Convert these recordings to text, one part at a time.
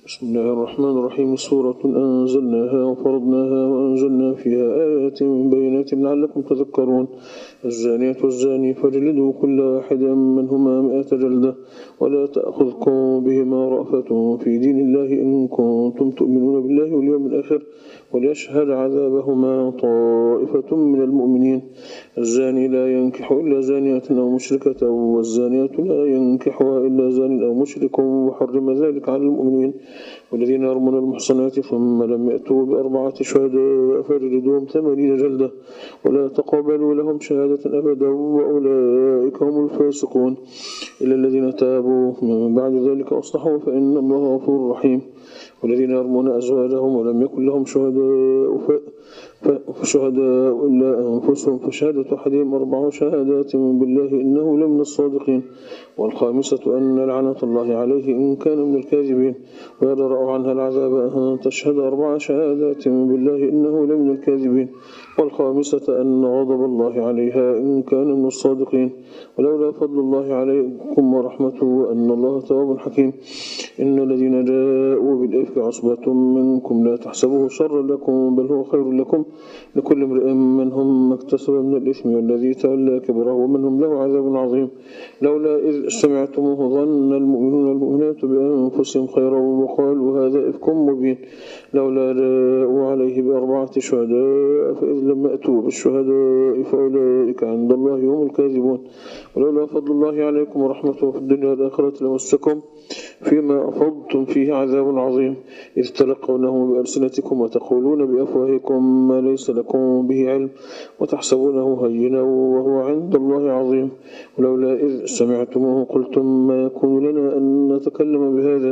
بسم الله الرحمن الرحيم. سورة أنزلناها وفرضناها وأنزلنا فيها آيات بينات لعلكم تذكرون. الزانية والزاني فاجلدوا كل واحد منهما 100 جلدة ولا تأخذكم بهما رأفة في دين الله إن كنتم تؤمنون بالله واليوم الآخر وليشهد عذابهما طائفة من المؤمنين. الزاني لا ينكح إلا زانية أو مشركة والزانية لا ينكحها إلا زان أو مشرك وحرم ذلك على المؤمنين. والذين يرمون المحصنات ثم لم يأتوا ب4 شهداء فاجلدوهم 80 جلدة ولا تقبلوا لهم شهادة أبدا وأولئك هم الفاسقون. إلا الذين تابوا من بعد ذلك أصلحوا فإن الله غفور رحيم. والذين يرمون أزواجهم ولم يكن لهم شهداء إلا أنفسهم فشهادة أحدهم 4 شهادات بالله إنه لمن الصادقين. والخامسة أن لعنة الله عليه إن كان من الكاذبين ويدرأ عنها العذاب أن تشهد 4 شهادات بالله إنه لمن الكاذبين. والخامسة أن غضب الله عليها إن كان من الصادقين. ولولا فضل الله عليكم ورحمته وأن الله تواب حكيم. إن الذين جاءوا بالإفك عصبة منكم لا تحسبوه شرا لكم بل هو خير لكم لكل امرئ منهم ما اكتسب من الإثم والذي تولى كبره ومنهم له عذاب عظيم. لولا إذ سمعتموه ظن المؤمنون والمؤمنات بأنفسهم خيرا وقالوا هذا إفك مبين. لولا جاءوا عليه ب4 شهداء فإذ لم يأتوا بالشهداء فأولئك عند الله هم الكاذبون. ولولا فضل الله عليكم ورحمته في الدنيا والآخرة لمسكم فيما أفضتم فيه عذاب عظيم إذ تلقونه بألسنتكم وتقولون بأفواهكم ما ليس لكم به علم وتحسبونه هينا وهو عند الله عظيم. ولولا إذ سمعتموه قلتم ما يكون لنا أن نتكلم بهذا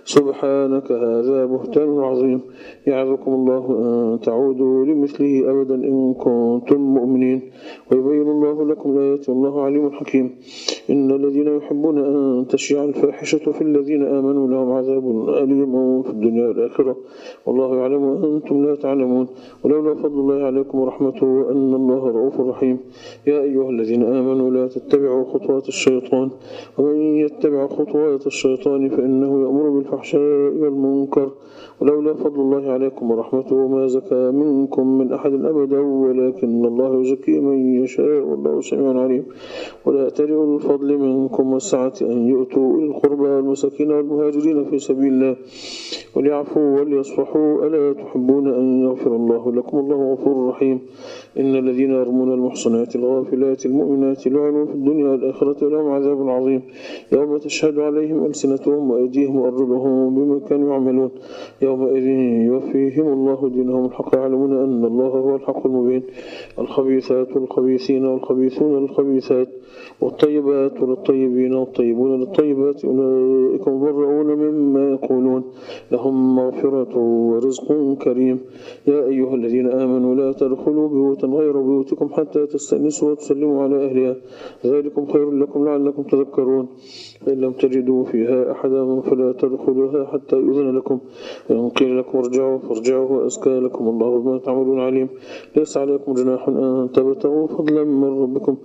سبحانك هذا بهتان عظيم. يعظكم الله أن تعودوا لمثله أبدا إن كنتم مؤمنين ويبين الله لكم الآيات والله عليم حكيم. إن الذين يحبون أن تشيع الفاحشة في الذين آمنوا لهم عذاب أليم في الدنيا والآخرة والله يعلم وأنتم لا تعلمون. ولولا فضل الله عليكم ورحمته وأن الله رؤوف رحيم. يا أيها الذين آمنوا لا تتبعوا خطوات الشيطان ومن يتبع خطوات الشيطان فإنه يأمر بالفحشاء والمنكر. ولولا فضل الله عليكم ورحمته ما زكى منكم من أحد أبدا ولكن الله يزكي من يشاء والله سميع عليم. ولا تجعلوا الفضل منكم والسعة أن يؤتوا القربى والمساكين والمهاجرين في سبيل الله وليعفوا وليصفحوا ألا تحبون أن يغفر الله لكم الله غفور رحيم. إن الذين يرمون المحصنات الغافلات المؤمنات لعنوا في الدنيا والآخرة ولهم عذاب عظيم يوم تشهد عليهم ألسنتهم وأيديهم وأرجلهم بما كانوا يعملون يومئذ يوفيهم الله دينهم الحق يعلمون أن الله هو الحق المبين. الخبيثات للخبيثين والخبيثون للخبيثات والطيبات للطيبين والطيبون للطيبات أولئك مبرؤون مما يقولون لهم مغفرة ورزق كريم. يا أيها الذين آمنوا لا تدخلوا بيوتا غير بيوتكم حتى تستأنسوا وتسلموا على أهلها ذلكم خير لكم لعلكم تذكرون. فإن لم تجدوا فيها أحدا فلا تدخلوها حتى يؤذن لكم وإن قيل لكم ارجعوا فارجعوا وأزكى لكم الله بما تعملون عليم. ليس عليكم جناح أن تبتغوا فضلا من ربكم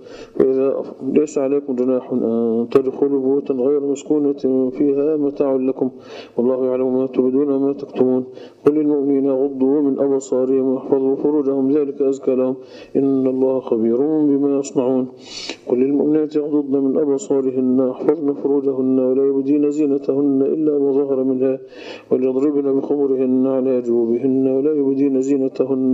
ليس عليكم جناح أن تدخلوا بيوتا غير مسكونة فيها متاع لكم والله يعلم ما تبدون وما تكتمون. قل للمؤمنين يغضوا من أبصارهم واحفظوا فروجهم ذلك أزكى لهم إن الله خبير بما يصنعون. قل للمؤمنات يغضضن من أبصارهن واحفظن فروجهن ولا يبدين زينتهن إلا ما ظهر منها وليضربن بخمرهن على جيوبهن ولا يبدين زينتهن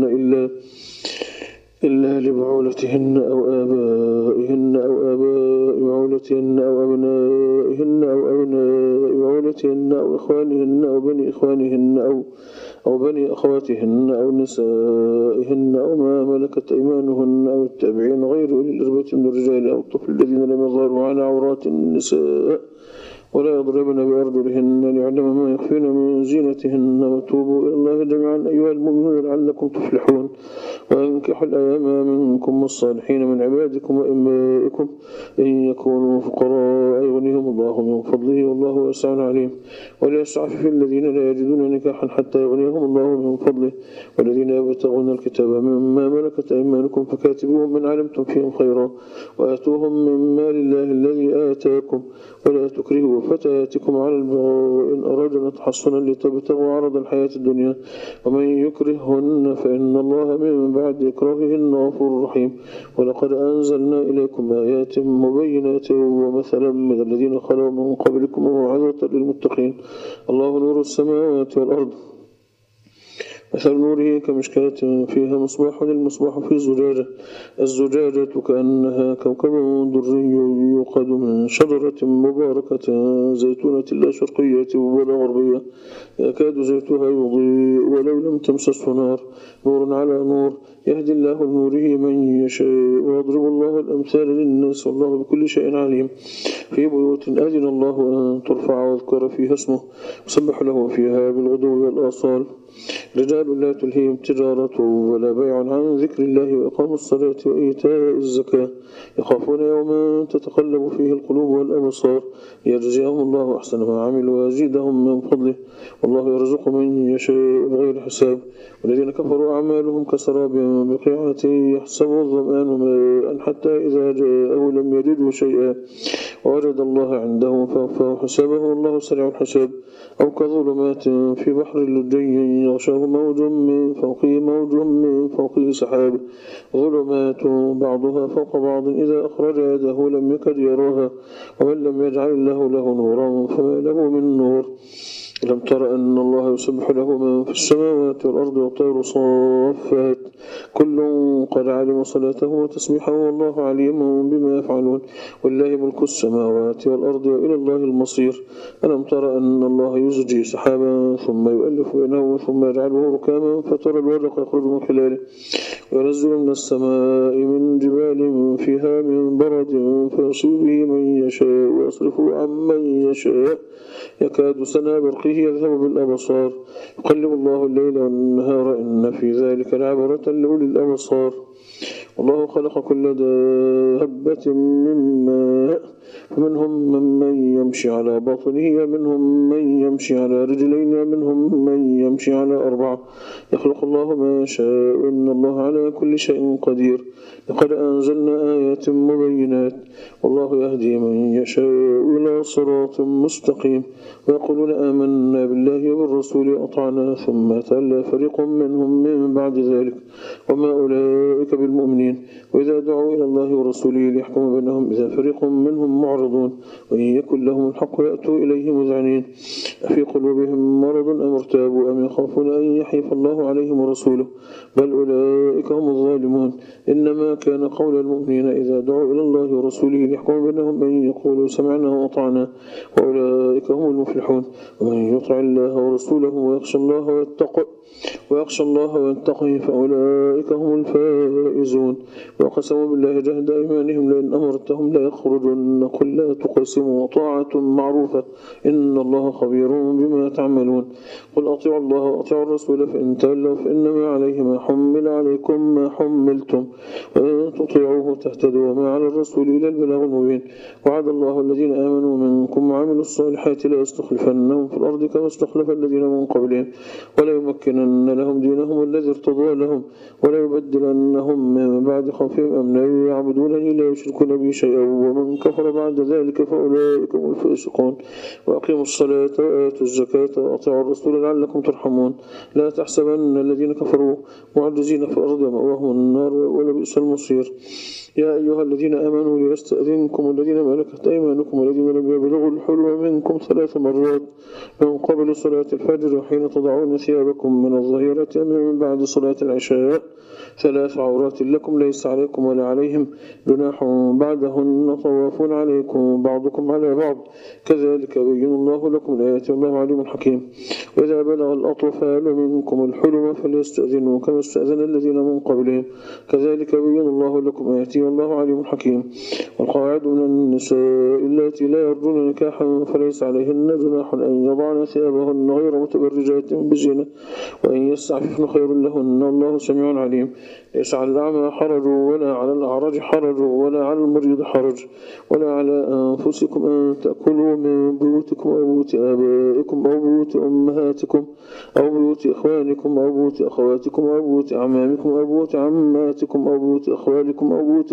إلا لبعولتهن أو آبائهن أو آباء بعولتهن أو أبنائهن أو أبناء بعولتهن أو إخوانهن أو بني إخوانهن أو بني أخواتهن أو نسائهن أو ما ملكت أيمانهن أو التابعين غير أولي الإربة من الرجال أو الطفل الذين لم يظهروا على عورات النساء ولا يضربن بأرجلهن ليعلم ما يخفين من زينتهن وتوبوا إلى الله جميعا أيها المؤمنون لعلكم تفلحون. وأنكحوا الأيام منكم والصالحين من عبادكم وإمائكم إن يكونوا فقراء يغنيهم الله من فضله والله واسع عليم. وليستعفف الذين لا يجدون نكاحا حتى يغنيهم الله من فضله والذين يبتغون الكتاب مما ملكت أيمانكم فكاتبوهم من علمتم فيهم خيرا وآتوهم من مال الله الذي آتاكم ولا تكرهوا فتياتكم على البغاء إن أرادنا تحصنا لتبتغوا عرض الحياة الدنيا ومن يكرههن فإن الله من بعد إكراههن غفور رحيم ولقد أنزلنا إليكم آيات مبينات ومثلا من الذين خلوا من قبلكم وموعظة للمتقين الله نور السماوات والأرض مثل نوره كمشكاة فيها مصباح المصباح في زجاجة الزجاجة كأنها كوكب دري يوقد من شجرة مباركة زيتونة لا شرقية ولا غربية يكاد زيتها يضيء ولو لم تمسسه نار نور على نور يهدي الله لنوره من يشاء ويضرب الله الأمثال للناس والله بكل شيء عليم في بيوت أذن الله أن ترفع ويذكر فيها اسمه يسبح له فيها بالغدو والآصال رجال لا تلهيهم تجارة ولا بيع عن ذكر الله وإقام الصلاة وإيتاء الزكاة يخافون يوما تتقلب فيه القلوب والأبصار ليجزيهم الله أحسن ما عملوا ويزيدهم من فضله والله يرزق من يشاء بغير حساب والذين كفروا أعمالهم كسراب بقيعة يحسبه الظمآن ماء حتى إذا جاءه لم يجده شيئا ووجد الله عنده فوفاه حسابه والله سريع الحساب أو كظلمات في بحر لجي يغشاه موج من فوقه سحاب ظلمات بعضها فوق بعض إذا أخرج يده لم يكد يراها ومن لم يجعل الله له نورا فما له من نور لم تر أن الله يسبح له من في السماوات والأرض والطير صافات كل قد علم صلاته وتسبيحه والله عليم بما يفعلون ولله ملك السماوات والأرض وإلى الله المصير ألم تر أن الله يزجي سحابا ثم يؤلف بينه ثم يجعله ركاما فترى الودق يخرج من خلاله وينزل من السماء من جبال فيها من برد فيصيب به من يشاء ويصرفه عن من يشاء يكاد سنا برقه يذهب بالأبصار يقلب الله الليل والنهار إن في ذلك لعبرة لأولي الأبصار والله خلق كل دابة من ماء فمنهم من يمشي على بطنه ومنهم من يمشي على رجلين ومنهم من يمشي على 4 يخلق الله ما يشاء إن الله على كل شيء قدير لقد أنزلنا آيات مبينات والله يهدي من يشاء إلى صراط مستقيم ويقولون آمنا بالله وبالرسول أطعنا ثم تولى فريق منهم من بعد ذلك وما أولئك بالمؤمنين وإذا دعوا إلى الله ورسوله ليحكم بينهم إذا فريق منهم معرضون وإن يكن لهم الحق يأتوا إليه مذعنين أفي قلوبهم مرض أم ارتابوا أم يخافون أن يحيف الله عليهم ورسوله بل أولئك هم الظالمون إنما كان قول المؤمنين إذا دعوا إلى الله ورسوله ليحكم بينهم أن يقولوا سمعنا وأطعنا وأولئك هم المفلحون ومن يطع الله ورسوله ويخشى الله ويتقي فأولئك هم الفائزون وقسموا بالله جهد أيمانهم لئن أمرتهم لا يخرجن قل لا تقسموا طاعة معروفة إن الله خبير بما تعملون قل أطيعوا الله وأطيعوا الرسول فإن تولوا فإنما عليه ما حمل عليكم ما حملتم وإن تطيعوه تهتدوا وما على الرسول إلى البلاغ المبين وعد الله الذين آمنوا منكم وعملوا الصالحات لا يستخلفنهم في الأرض كما استخلف الذين من قبلهم ولا يمكنن لهم دينهم الذي ارتضى لهم ولا يبدلنهم من بعد خوفهم أمنا يعبدونني لا يشركون بي شيئا ومن كفر بعد ذلك فأولئك هم الفاسقون وأقيموا الصلاة وآتوا الزكاة وأطيعوا الرسول لعلكم ترحمون لا تحسبن الذين كفروا معجزين في الأرض ومأواهم النار ولبئس المصير يا أيها الذين آمنوا ليستأذنكم الذين ملكت أيمانكم والذين لم يبلغوا الحلم منكم 3 مرات من قبل صلاة الفجر وحين تضعون ثيابكم من الظهيرة من بعد صلاة العشاء 3 عورات لكم ليس عليكم ولا عليهم جناح بعدهن طوافون عليكم بعضكم على بعض كذلك يبين الله لكم الآيات والله عليم حكيم وإذا بلغ الأطفال منكم الحلم فليستأذنوا كما استأذن الذين من قبلهم كذلك يبين الله لكم آياته والله عليم حكيم والقواعد من النساء اللاتي لا يرجون نكاحا فليس عليهن جناح أن يضعن ثيابهن غير متبرجات بزينة وإن يستعففن خير لهن الله سميع عليم ليس على الأعمى حرج ولا على الأعرج حرج ولا على المريض حرج ولا على أنفسكم أن تأكلوا من بيوتكم أو بيوت آبائكم أو بيوت أمهاتكم أو بيوت إخوانكم أو بيوت أخواتكم أو بيوت أعمامكم أو بيوت عماتكم أو بيوت أخوالكم أو بيوت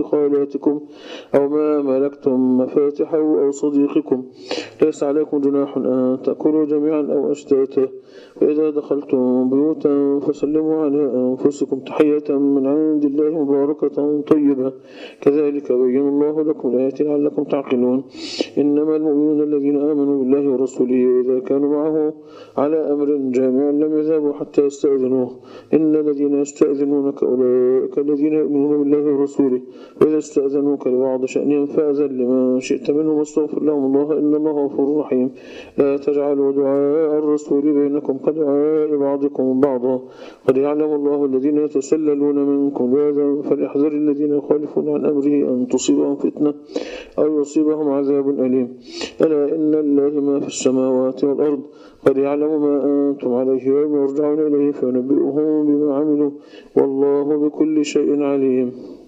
خالاتكم أو ما ملكتم مفاتحه أو صديقكم. ليس عليكم جناح أن تأكلوا جميعا أو أشتاتا. فإذا دخلتم بيوتا فسلموا على أنفسكم تحية من عند الله مباركة طيبة كذلك بين الله لكم الآيات لعلكم تعقلون. إنما المؤمنون الذين آمنوا بالله ورسوله إذا كانوا معه على أمر جامع لم يذهبوا حتى يستأذنوه. إن الذين يستأذنونك أولئك الذين يؤمنون بالله ورسوله وإذا استأذنوك لبعض شأنهم فأذن لمن شئت منهم واستغفر لهم الله إن الله غفور رحيم. لا تجعلوا دعاء الرسول بينكم كدعاء بعضكم بعضا قد يعلم الله الذين يتسللون منكم لهذا فليحذر الذين يخالفون عن أمره أن تصيبهم فتنة أو يصيبهم عذاب أليم. ألا إن لله ما في السماوات والأرض قد يعلم ما أنتم عليه ويوم يرجعون إليه فينبئهم بما عملوا والله بكل شيء عليم.